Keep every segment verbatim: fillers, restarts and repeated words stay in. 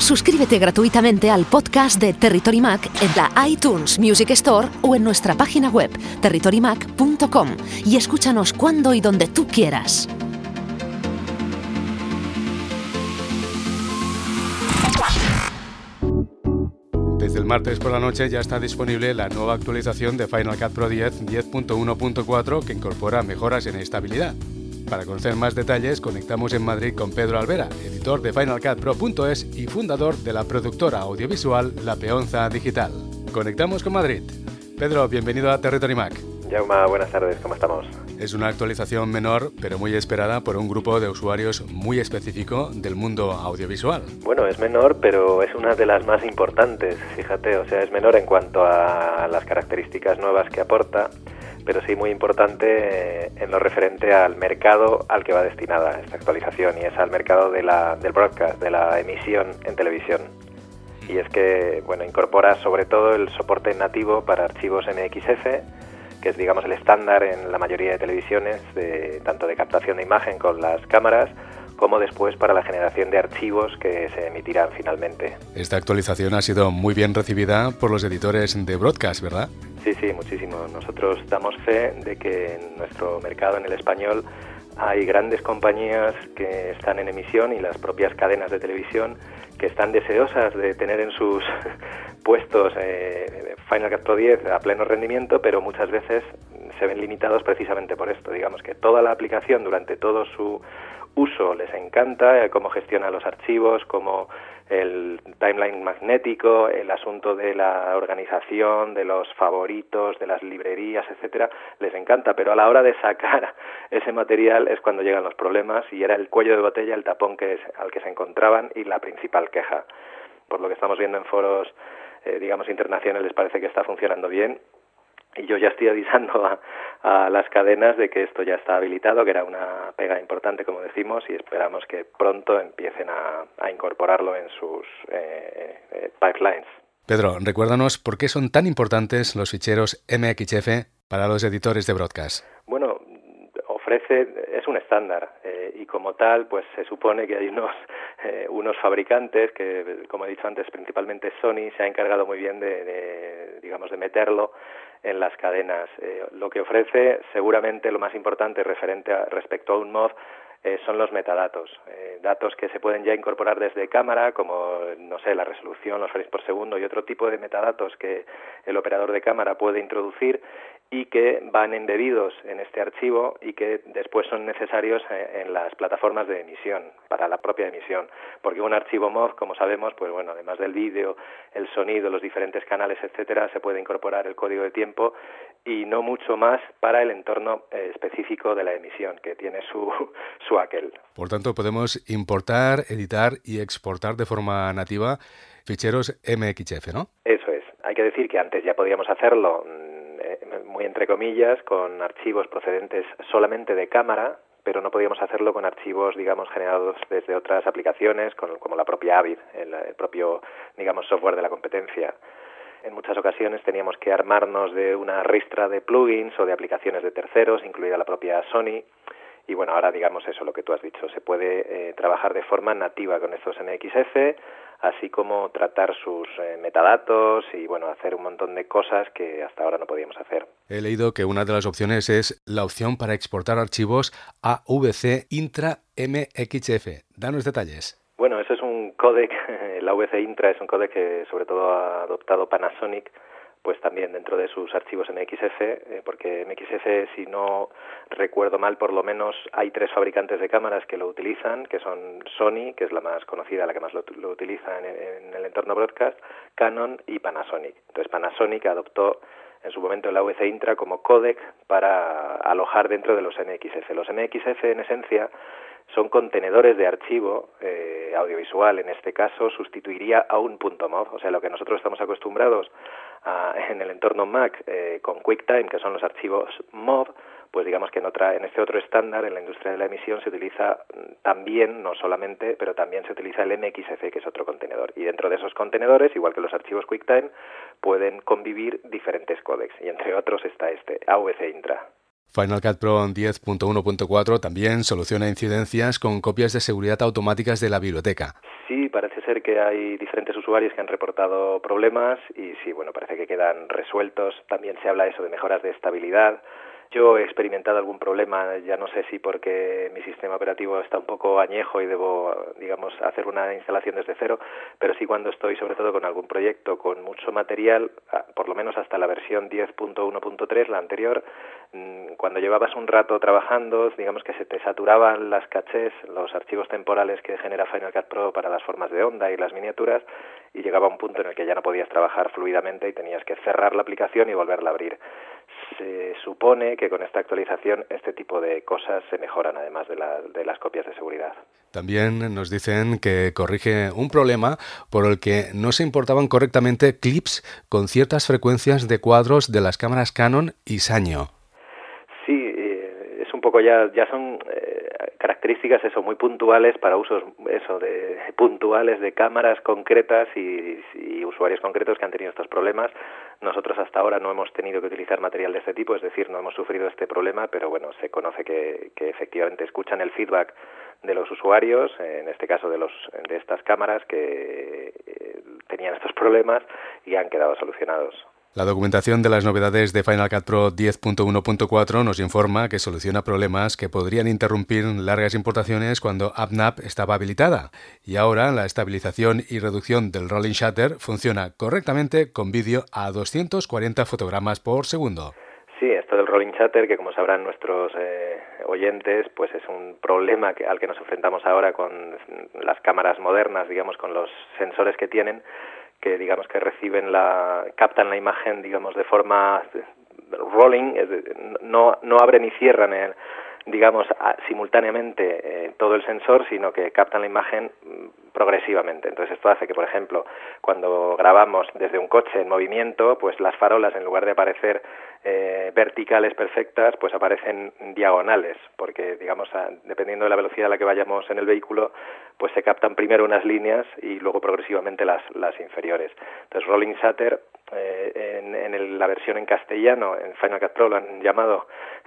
Suscríbete gratuitamente al podcast de Territory Mac en la iTunes Music Store o en nuestra página web territory mac punto com y escúchanos cuando y donde tú quieras. Desde el martes por la noche ya está disponible la nueva actualización de Final Cut Pro diez diez punto uno punto cuatro que incorpora mejoras en estabilidad. Para conocer más detalles, conectamos en Madrid con Pedro Alvera, editor de Final Cut Pro punto es y fundador de la productora audiovisual La Peonza Digital. Conectamos con Madrid. Pedro, bienvenido a Territory Mac. Jauma, buenas tardes, ¿cómo estamos? Es una actualización menor, pero muy esperada por un grupo de usuarios muy específico del mundo audiovisual. Bueno, es menor, pero es una de las más importantes, fíjate, o sea, es menor en cuanto a las características nuevas que aporta, pero sí muy importante en lo referente al mercado al que va destinada esta actualización, y es al mercado de la, del broadcast, de la emisión en televisión. Y es que, bueno, incorpora sobre todo el soporte nativo para archivos M X F, que es, digamos, el estándar en la mayoría de televisiones, de, tanto de captación de imagen con las cámaras, como después para la generación de archivos que se emitirán finalmente. Esta actualización ha sido muy bien recibida por los editores de broadcast, ¿verdad? Sí, sí, muchísimo. Nosotros damos fe de que en nuestro mercado, en el español, hay grandes compañías que están en emisión y las propias cadenas de televisión que están deseosas de tener en sus puestos eh, Final Cut Pro diez a pleno rendimiento, pero muchas veces se ven limitados precisamente por esto. Digamos que toda la aplicación durante todo su uso les encanta, eh, cómo gestiona los archivos, cómo el timeline magnético, el asunto de la organización, de los favoritos, de las librerías, etcétera, les encanta, pero a la hora de sacar ese material es cuando llegan los problemas, y era el cuello de botella, el tapón que es, al que se encontraban, y la principal queja. Por lo que estamos viendo en foros, eh, digamos, internacionales, parece que está funcionando bien. Y yo ya estoy avisando a, a las cadenas de que esto ya está habilitado, que era una pega importante, como decimos, y esperamos que pronto empiecen a, a incorporarlo en sus eh, eh, pipelines. Pedro, recuérdanos por qué son tan importantes los ficheros M X F para los editores de broadcast. Bueno, ofrece, es un estándar, eh, y como tal, pues se supone que hay unos eh, unos fabricantes que, como he dicho antes, principalmente Sony, se ha encargado muy bien de, de digamos, de meterlo en las cadenas. Eh, lo que ofrece, seguramente lo más importante referente a, respecto a un M O V, eh, son los metadatos, eh, datos que se pueden ya incorporar desde cámara, como, no sé, la resolución, los frames por segundo y otro tipo de metadatos que el operador de cámara puede introducir y que van embebidos en este archivo y que después son necesarios en las plataformas de emisión, para la propia emisión, porque un archivo M O V, como sabemos, pues bueno, además del vídeo, el sonido, los diferentes canales, etcétera, se puede incorporar el código de tiempo y no mucho más para el entorno eh, específico de la emisión, que tiene su, su aquel. Por tanto, podemos importar, editar y exportar de forma nativa ficheros M X F, ¿no? Eso es. Hay que decir que antes ya podíamos hacerlo, muy entre comillas, con archivos procedentes solamente de cámara, pero no podíamos hacerlo con archivos, digamos, generados desde otras aplicaciones, con, como la propia Avid, el, el propio, digamos, software de la competencia. En muchas ocasiones teníamos que armarnos de una ristra de plugins o de aplicaciones de terceros, incluida la propia Sony. Y bueno, ahora, digamos, eso, lo que tú has dicho, se puede eh, trabajar de forma nativa con estos M X F, así como tratar sus eh, metadatos y, bueno, hacer un montón de cosas que hasta ahora no podíamos hacer. He leído que una de las opciones es la opción para exportar archivos A V C Intra M X F. Danos detalles. Bueno, eso es un códec, el A V C Intra es un códec que sobre todo ha adoptado Panasonic, pues también dentro de sus archivos M X F, eh, porque M X F, si no recuerdo mal, por lo menos hay tres fabricantes de cámaras que lo utilizan, que son Sony, que es la más conocida, la que más lo, lo utiliza en, en el entorno broadcast, Canon y Panasonic. Entonces Panasonic adoptó en su momento el A V C Intra como códec para alojar dentro de los M X F. Los M X F, en esencia, son contenedores de archivo eh, audiovisual. En este caso sustituiría a un .mov, o sea, lo que nosotros estamos acostumbrados a, en el entorno Mac eh, con QuickTime, que son los archivos mov, pues digamos que en otra en este otro estándar, en la industria de la emisión, se utiliza también, no solamente, pero también se utiliza el M X F, que es otro contenedor. Y dentro de esos contenedores, igual que los archivos QuickTime, pueden convivir diferentes códecs, y entre otros está este, A V C Intra. Final Cut Pro diez punto uno punto cuatro también soluciona incidencias con copias de seguridad automáticas de la biblioteca. Sí, parece ser que hay diferentes usuarios que han reportado problemas y sí, bueno, parece que quedan resueltos. También se habla eso de mejoras de estabilidad. Yo he experimentado algún problema, ya no sé si porque mi sistema operativo está un poco añejo y debo, digamos, hacer una instalación desde cero, pero sí cuando estoy sobre todo con algún proyecto con mucho material, por lo menos hasta la versión diez punto uno punto tres, la anterior, cuando llevabas un rato trabajando, digamos que se te saturaban las cachés, los archivos temporales que genera Final Cut Pro para las formas de onda y las miniaturas, y llegaba un punto en el que ya no podías trabajar fluidamente y tenías que cerrar la aplicación y volverla a abrir. Se supone que con esta actualización este tipo de cosas se mejoran, además de, la, de las copias de seguridad. También nos dicen que corrige un problema por el que no se importaban correctamente clips con ciertas frecuencias de cuadros de las cámaras Canon y Sanyo. Sí, es un poco ya, ya son eh, características eso muy puntuales para usos eso de puntuales de cámaras concretas y, y usuarios concretos que han tenido estos problemas. Nosotros hasta ahora no hemos tenido que utilizar material de este tipo, es decir, no hemos sufrido este problema, pero bueno, se conoce que, que efectivamente escuchan el feedback de los usuarios, en este caso de los de estas cámaras que eh, tenían estos problemas y han quedado solucionados. La documentación de las novedades de Final Cut Pro diez punto uno punto cuatro nos informa que soluciona problemas que podrían interrumpir largas importaciones cuando AppNav estaba habilitada. Y ahora la estabilización y reducción del rolling shutter funciona correctamente con vídeo a doscientos cuarenta fotogramas por segundo. Sí, esto del rolling shutter, que como sabrán nuestros eh, oyentes, pues es un problema que, al que nos enfrentamos ahora con las cámaras modernas, digamos, con los sensores que tienen, que digamos que reciben la, captan la imagen, digamos, de forma rolling, es de, no, no abren y cierran el, digamos, a, simultáneamente eh, todo el sensor, sino que captan la imagen progresivamente. Entonces esto hace que, por ejemplo, cuando grabamos desde un coche en movimiento, pues las farolas, en lugar de aparecer eh, verticales perfectas, pues aparecen diagonales, porque, digamos, a, dependiendo de la velocidad a la que vayamos en el vehículo, pues se captan primero unas líneas y luego progresivamente las, las inferiores. Entonces rolling shutter, eh, en, en el, la versión en castellano, en Final Cut Pro lo han llamado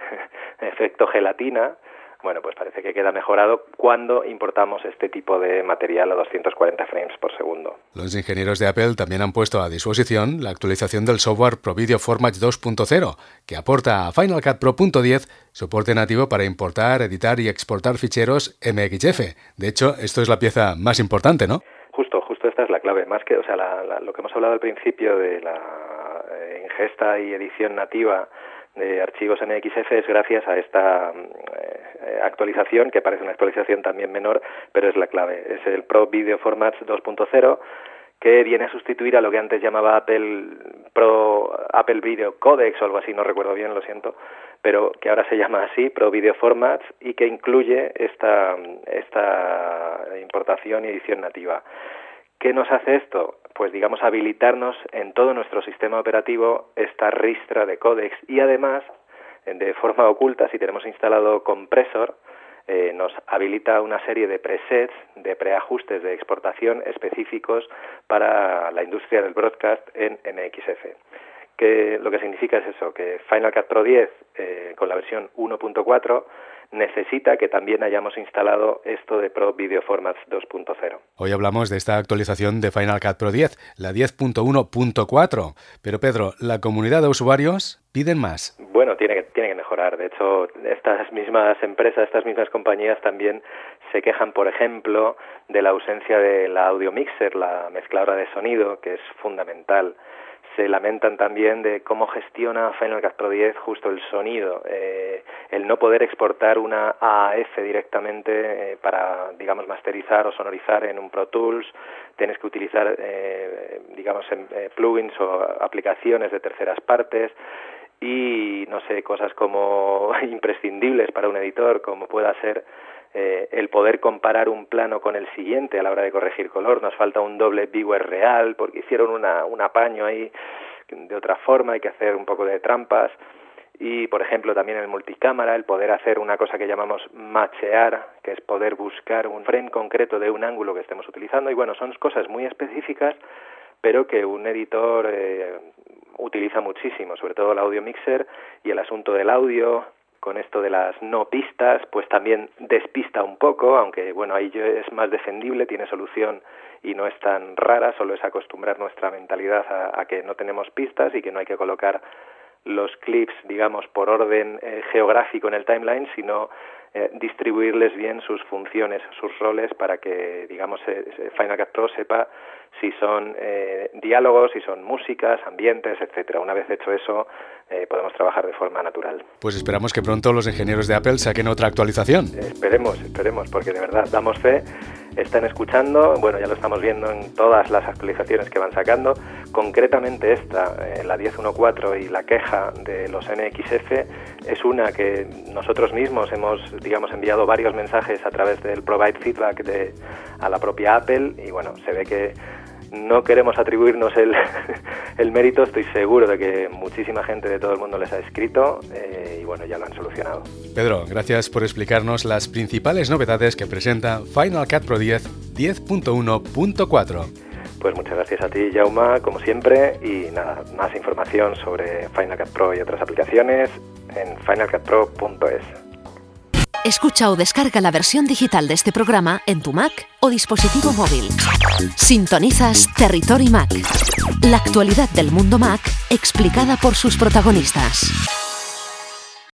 efecto gelatina. Bueno, pues parece que queda mejorado cuando importamos este tipo de material a doscientos cuarenta frames por segundo. Los ingenieros de Apple también han puesto a disposición la actualización del software ProVideo Formats dos punto cero, que aporta a Final Cut Pro punto diez soporte nativo para importar, editar y exportar ficheros M X F. De hecho, esto es la pieza más importante, ¿no? Justo, justo esta es la clave. Más que, o sea, la, la, lo que hemos hablado al principio de la eh, ingesta y edición nativa de archivos M X F es gracias a esta eh, actualización, que parece una actualización también menor, pero es la clave. Es el ProVideo Formats dos punto cero, que viene a sustituir a lo que antes llamaba Apple Pro Apple Video Codex o algo así, no recuerdo bien, lo siento, pero que ahora se llama así, ProVideo Formats, y que incluye esta, esta importación y edición nativa. ¿Qué nos hace esto? Pues digamos habilitarnos en todo nuestro sistema operativo esta ristra de códecs y además de forma oculta, si tenemos instalado Compressor, eh, nos habilita una serie de presets, de preajustes de exportación específicos para la industria del broadcast en M X F. Que lo que significa es eso, que Final Cut Pro diez eh, con la versión uno punto cuatro necesita que también hayamos instalado esto de ProVideo Formats dos punto cero. Hoy hablamos de esta actualización de Final Cut Pro diez, la diez punto uno punto cuatro. Pero Pedro, ¿la comunidad de usuarios piden más? Bueno, tiene que, tiene que mejorar. De hecho, estas mismas empresas, estas mismas compañías también se quejan, por ejemplo, de la ausencia de la audio mixer, la mezcladora de sonido, que es fundamental. Se lamentan también de cómo gestiona Final Cut Pro diez justo el sonido, eh, el no poder exportar una A A F directamente eh, para, digamos, masterizar o sonorizar en un Pro Tools. Tienes que utilizar, eh, digamos, en, eh, plugins o aplicaciones de terceras partes y, no sé, cosas como imprescindibles para un editor, como pueda ser Eh, el poder comparar un plano con el siguiente a la hora de corregir color. Nos falta un doble viewer real porque hicieron una, un apaño ahí de otra forma, hay que hacer un poco de trampas. Y, por ejemplo, también el multicámara, el poder hacer una cosa que llamamos machear, que es poder buscar un frame concreto de un ángulo que estemos utilizando. Y bueno, son cosas muy específicas, pero que un editor eh, utiliza muchísimo, sobre todo el audio mixer y el asunto del audio. con esto de las no pistas, pues también despista un poco, aunque bueno, ahí es más defendible, tiene solución y no es tan rara, solo es acostumbrar nuestra mentalidad a, a que no tenemos pistas y que no hay que colocar los clips, digamos, por orden eh, geográfico en el timeline, sino eh, distribuirles bien sus funciones, sus roles, para que, digamos, eh, Final Cut Pro sepa si son eh, diálogos, si son músicas, ambientes, etcétera. Una vez hecho eso, eh, podemos trabajar de forma natural. Pues esperamos que pronto los ingenieros de Apple saquen otra actualización. Eh, esperemos, esperemos, porque de verdad damos fe. Están escuchando, bueno, ya lo estamos viendo en todas las actualizaciones que van sacando, concretamente esta, eh, la diez punto catorce y la queja de los N X F, es una que nosotros mismos hemos, digamos, enviado varios mensajes a través del Provide Feedback de, a la propia Apple, y bueno, se ve que no queremos atribuirnos el, el mérito, estoy seguro de que muchísima gente de todo el mundo les ha escrito eh, y bueno, ya lo han solucionado. Pedro, gracias por explicarnos las principales novedades que presenta Final Cut Pro diez diez punto uno punto cuatro. Pues muchas gracias a ti, Jaume, como siempre, y nada, más información sobre Final Cut Pro y otras aplicaciones en final cut pro punto es. Escucha o descarga la versión digital de este programa en tu Mac o dispositivo móvil. Sintonizas Territory Mac, la actualidad del mundo Mac explicada por sus protagonistas.